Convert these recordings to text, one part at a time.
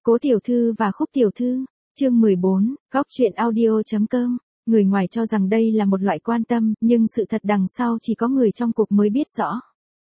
Cố tiểu thư và Khúc tiểu thư, chương 14, góc truyện audio.com. Người ngoài cho rằng đây là một loại quan tâm, nhưng sự thật đằng sau chỉ có người trong cuộc mới biết rõ.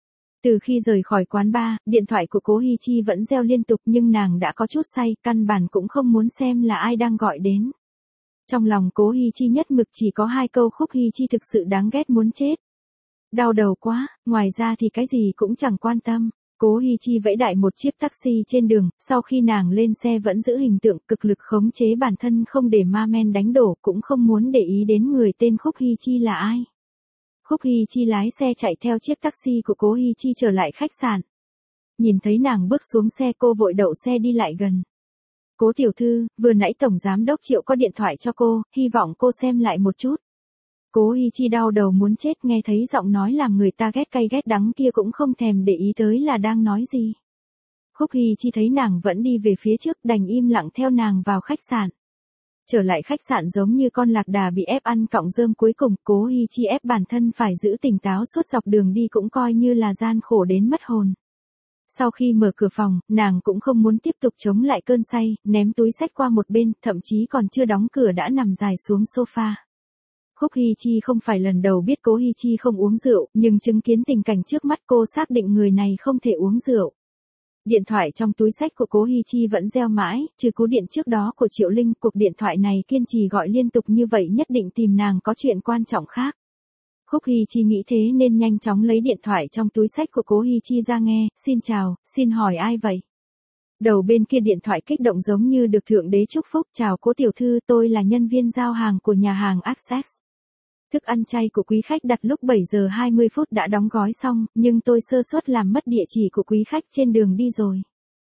Từ khi rời khỏi quán bar, điện thoại của Cố Hi Chi vẫn reo liên tục nhưng nàng đã có chút say, căn bản cũng không muốn xem là ai đang gọi đến. Trong lòng Cố Hi Chi nhất mực chỉ có hai câu Khúc Hi Chi thực sự đáng ghét muốn chết. Đau đầu quá, ngoài ra thì cái gì cũng chẳng quan tâm. Cố Hi Chi vẫy đại một chiếc taxi trên đường, sau khi nàng lên xe vẫn giữ hình tượng cực lực khống chế bản thân không để ma men đánh đổ, cũng không muốn để ý đến người tên Khúc Hi Chi là ai. Khúc Hi Chi lái xe chạy theo chiếc taxi của Cố Hi Chi trở lại khách sạn. Nhìn thấy nàng bước xuống xe cô vội đậu xe đi lại gần. Cố tiểu thư, vừa nãy Tổng Giám đốc Triệu có điện thoại cho cô, hy vọng cô xem lại một chút. Cố Hi Chi đau đầu muốn chết, nghe thấy giọng nói làm người ta ghét cay ghét đắng kia cũng không thèm để ý tới là đang nói gì. Khúc Hi Chi thấy nàng vẫn đi về phía trước đành im lặng theo nàng vào khách sạn. Trở lại khách sạn giống như con lạc đà bị ép ăn cọng rơm cuối cùng, Cố Hi Chi ép bản thân phải giữ tỉnh táo suốt dọc đường đi cũng coi như là gian khổ đến mất hồn. Sau khi mở cửa phòng, nàng cũng không muốn tiếp tục chống lại cơn say, ném túi xách qua một bên, thậm chí còn chưa đóng cửa đã nằm dài xuống sofa. Khúc Hi Chi không phải lần đầu biết Cố Hi Chi không uống rượu, nhưng chứng kiến tình cảnh trước mắt cô xác định người này không thể uống rượu. Điện thoại trong túi xách của Cố Hi Chi vẫn reo mãi, trừ cú điện trước đó của Triệu Linh, cuộc điện thoại này kiên trì gọi liên tục như vậy nhất định tìm nàng có chuyện quan trọng khác. Khúc Hi Chi nghĩ thế nên nhanh chóng lấy điện thoại trong túi xách của Cố Hi Chi ra nghe, xin chào, xin hỏi ai vậy? Đầu bên kia điện thoại kích động giống như được Thượng Đế chúc phúc, chào Cố tiểu thư, tôi là nhân viên giao hàng của nhà hàng Access. Thức ăn chay của quý khách đặt lúc 7 giờ 20 phút đã đóng gói xong, nhưng tôi sơ suất làm mất địa chỉ của quý khách trên đường đi rồi.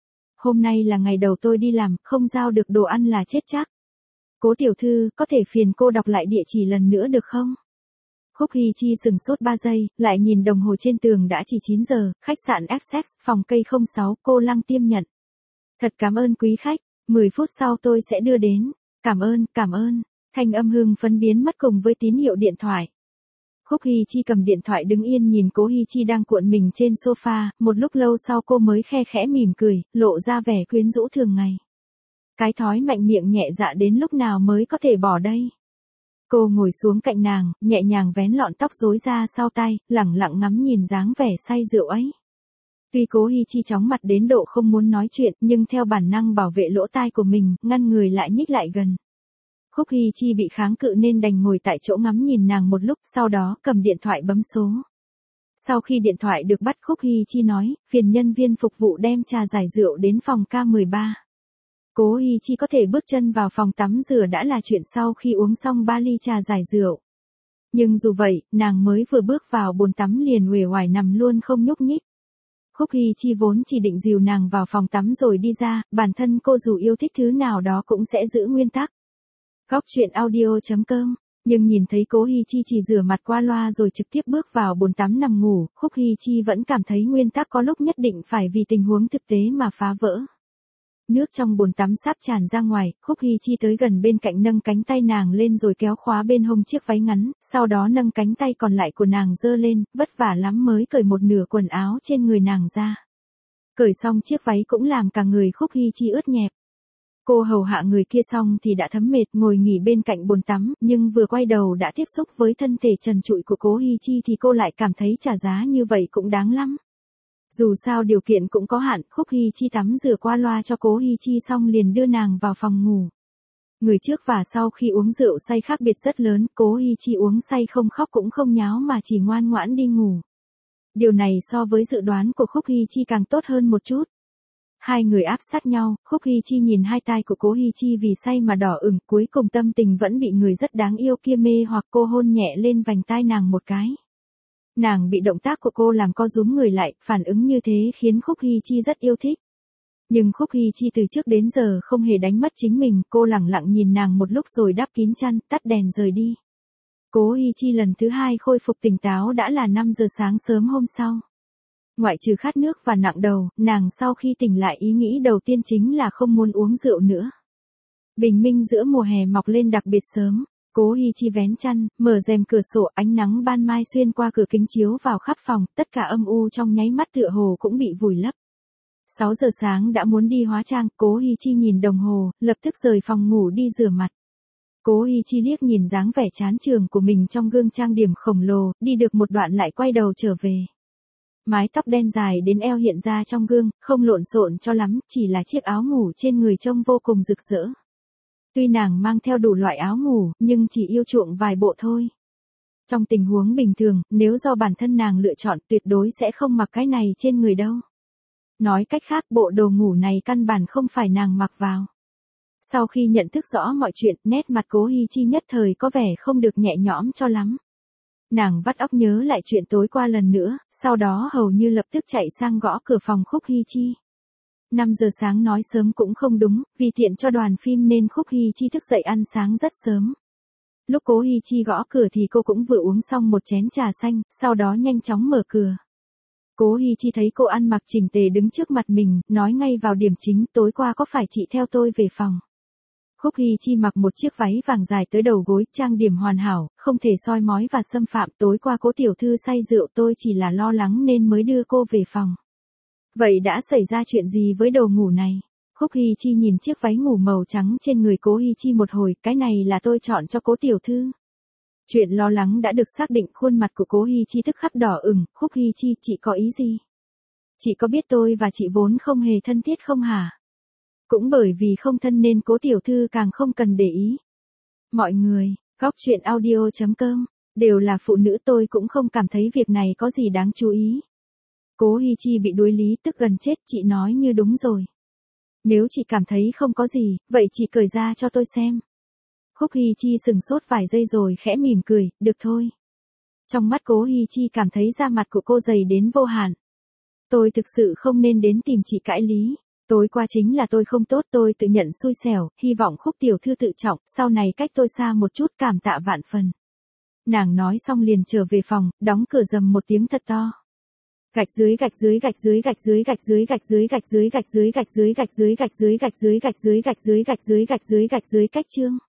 Hôm nay là ngày đầu tôi đi làm, không giao được đồ ăn là chết chắc. Cố tiểu thư, có thể phiền cô đọc lại địa chỉ lần nữa được không? Khúc Hi Chi sừng sốt 3 giây, lại nhìn đồng hồ trên tường đã chỉ 9 giờ, khách sạn Access, phòng cây 06, cô Lăng Tiêm nhận. Thật cảm ơn quý khách, 10 phút sau tôi sẽ đưa đến. Cảm ơn. Thanh âm hưng phấn biến mất cùng với tín hiệu điện thoại. Khúc Hi Chi cầm điện thoại đứng yên nhìn Cố Hi Chi đang cuộn mình trên sofa, một lúc lâu sau cô mới khe khẽ mỉm cười, lộ ra vẻ quyến rũ thường ngày. Cái thói mạnh miệng nhẹ dạ đến lúc nào mới có thể bỏ đây? Cô ngồi xuống cạnh nàng, nhẹ nhàng vén lọn tóc rối ra sau tai, lẳng lặng ngắm nhìn dáng vẻ say rượu ấy. Tuy Cố Hi Chi chóng mặt đến độ không muốn nói chuyện, nhưng theo bản năng bảo vệ lỗ tai của mình, ngăn người lại nhích lại gần. Khúc Hi Chi bị kháng cự nên đành ngồi tại chỗ ngắm nhìn nàng một lúc, sau đó cầm điện thoại bấm số. Sau khi điện thoại được bắt, Khúc Hi Chi nói, phiền nhân viên phục vụ đem trà giải rượu đến phòng K13. Cố Hi Chi có thể bước chân vào phòng tắm rửa đã là chuyện sau khi uống xong 3 ly trà giải rượu. Nhưng dù vậy, nàng mới vừa bước vào bồn tắm liền uể oải nằm luôn không nhúc nhích. Khúc Hi Chi vốn chỉ định dìu nàng vào phòng tắm rồi đi ra, bản thân cô dù yêu thích thứ nào đó cũng sẽ giữ nguyên tắc. Góc truyện audio.com, nhưng nhìn thấy Cố Hi Chi chỉ rửa mặt qua loa rồi trực tiếp bước vào bồn tắm nằm ngủ, Khúc Hi Chi vẫn cảm thấy nguyên tắc có lúc nhất định phải vì tình huống thực tế mà phá vỡ. Nước trong bồn tắm sắp tràn ra ngoài, Khúc Hi Chi tới gần bên cạnh nâng cánh tay nàng lên rồi kéo khóa bên hông chiếc váy ngắn, sau đó nâng cánh tay còn lại của nàng giơ lên, vất vả lắm mới cởi một nửa quần áo trên người nàng ra. Cởi xong chiếc váy cũng làm cả người Khúc Hi Chi ướt nhẹp. Cô hầu hạ người kia xong thì đã thấm mệt ngồi nghỉ bên cạnh bồn tắm, nhưng vừa quay đầu đã tiếp xúc với thân thể trần trụi của Cố Hi Chi thì cô lại cảm thấy trả giá như vậy cũng đáng lắm. Dù sao điều kiện cũng có hạn, Khúc Hi Chi tắm rửa qua loa cho Cố Hi Chi xong liền đưa nàng vào phòng ngủ. Người trước và sau khi uống rượu say khác biệt rất lớn, Cố Hi Chi uống say không khóc cũng không nháo mà chỉ ngoan ngoãn đi ngủ. Điều này so với dự đoán của Khúc Hi Chi càng tốt hơn một chút. Hai người áp sát nhau, Khúc Hi Chi nhìn hai tai của Cố Hi Chi vì say mà đỏ ửng, cuối cùng tâm tình vẫn bị người rất đáng yêu kia mê hoặc, cô hôn nhẹ lên vành tai nàng một cái. Nàng bị động tác của cô làm co rúm người lại, phản ứng như thế khiến Khúc Hi Chi rất yêu thích. Nhưng Khúc Hi Chi từ trước đến giờ không hề đánh mất chính mình, cô lẳng lặng nhìn nàng một lúc rồi đắp kín chăn, tắt đèn rời đi. Cố Hi Chi lần thứ hai khôi phục tỉnh táo đã là 5 giờ sáng sớm hôm sau. Ngoại trừ khát nước và nặng đầu, nàng sau khi tỉnh lại ý nghĩ đầu tiên chính là không muốn uống rượu nữa. Bình minh giữa mùa hè mọc lên đặc biệt sớm. Cố Hi Chi vén chăn, mở rèm cửa sổ, ánh nắng ban mai xuyên qua cửa kính chiếu vào khắp phòng, tất cả âm u trong nháy mắt tựa hồ cũng bị vùi lấp. 6 giờ sáng đã muốn đi hóa trang, Cố Hi Chi nhìn đồng hồ, lập tức rời phòng ngủ đi rửa mặt. Cố Hi Chi liếc nhìn dáng vẻ chán chường của mình trong gương trang điểm khổng lồ, đi được một đoạn lại quay đầu trở về. Mái tóc đen dài đến eo hiện ra trong gương, không lộn xộn cho lắm, chỉ là chiếc áo ngủ trên người trông vô cùng rực rỡ. Tuy nàng mang theo đủ loại áo ngủ, nhưng chỉ yêu chuộng vài bộ thôi. Trong tình huống bình thường, nếu do bản thân nàng lựa chọn tuyệt đối sẽ không mặc cái này trên người đâu. Nói cách khác, bộ đồ ngủ này căn bản không phải nàng mặc vào. Sau khi nhận thức rõ mọi chuyện, nét mặt Cố Hi Chi nhất thời có vẻ không được nhẹ nhõm cho lắm. Nàng vắt óc nhớ lại chuyện tối qua lần nữa, sau đó hầu như lập tức chạy sang gõ cửa phòng Khúc Hi Chi. 5 giờ sáng nói sớm cũng không đúng, vì tiện cho đoàn phim nên Khúc Hi Chi thức dậy ăn sáng rất sớm. Lúc Cố Hi Chi gõ cửa thì cô cũng vừa uống xong một chén trà xanh, sau đó nhanh chóng mở cửa. Cố Hi Chi thấy cô ăn mặc chỉnh tề đứng trước mặt mình, nói ngay vào điểm chính, tối qua có phải chị theo tôi về phòng? Khúc Hi Chi mặc một chiếc váy vàng dài tới đầu gối, trang điểm hoàn hảo, không thể soi mói và xâm phạm. Tối qua Cố tiểu thư say rượu, tôi chỉ là lo lắng nên mới đưa cô về phòng. Vậy đã xảy ra chuyện gì với đồ ngủ này? Khúc Hi Chi nhìn chiếc váy ngủ màu trắng trên người Cố Hi Chi một hồi, cái này là tôi chọn cho Cố tiểu thư. Chuyện lo lắng đã được xác định, khuôn mặt của Cố Hi Chi tức khắc đỏ ửng. Khúc Hi Chi, chị có ý gì? Chị có biết tôi và chị vốn không hề thân thiết không hả? Cũng bởi vì không thân nên Cố tiểu thư càng không cần để ý. Mọi người, góc truyện audio.com, đều là phụ nữ, tôi cũng không cảm thấy việc này có gì đáng chú ý. Cố Hi Chi bị đuối lý tức gần chết, chị nói như đúng rồi. Nếu chị cảm thấy không có gì, vậy chị cởi ra cho tôi xem. Khúc Hi Chi sừng sốt vài giây rồi khẽ mỉm cười, được thôi. Trong mắt Cố Hi Chi cảm thấy da mặt của cô dày đến vô hạn. Tôi thực sự không nên đến tìm chị cãi lý. Tối qua chính là tôi không tốt, tôi tự nhận xui xẻo, hy vọng Khúc tiểu thư tự trọng, sau này cách tôi xa một chút, cảm tạ vạn phần. Nàng nói xong liền trở về phòng, đóng cửa rầm một tiếng thật to. Gạch dưới gạch dưới gạch dưới gạch dưới gạch dưới gạch dưới gạch dưới gạch dưới gạch dưới gạch dưới gạch dưới gạch dưới gạch dưới gạch dưới gạch dưới gạch dưới cách chương.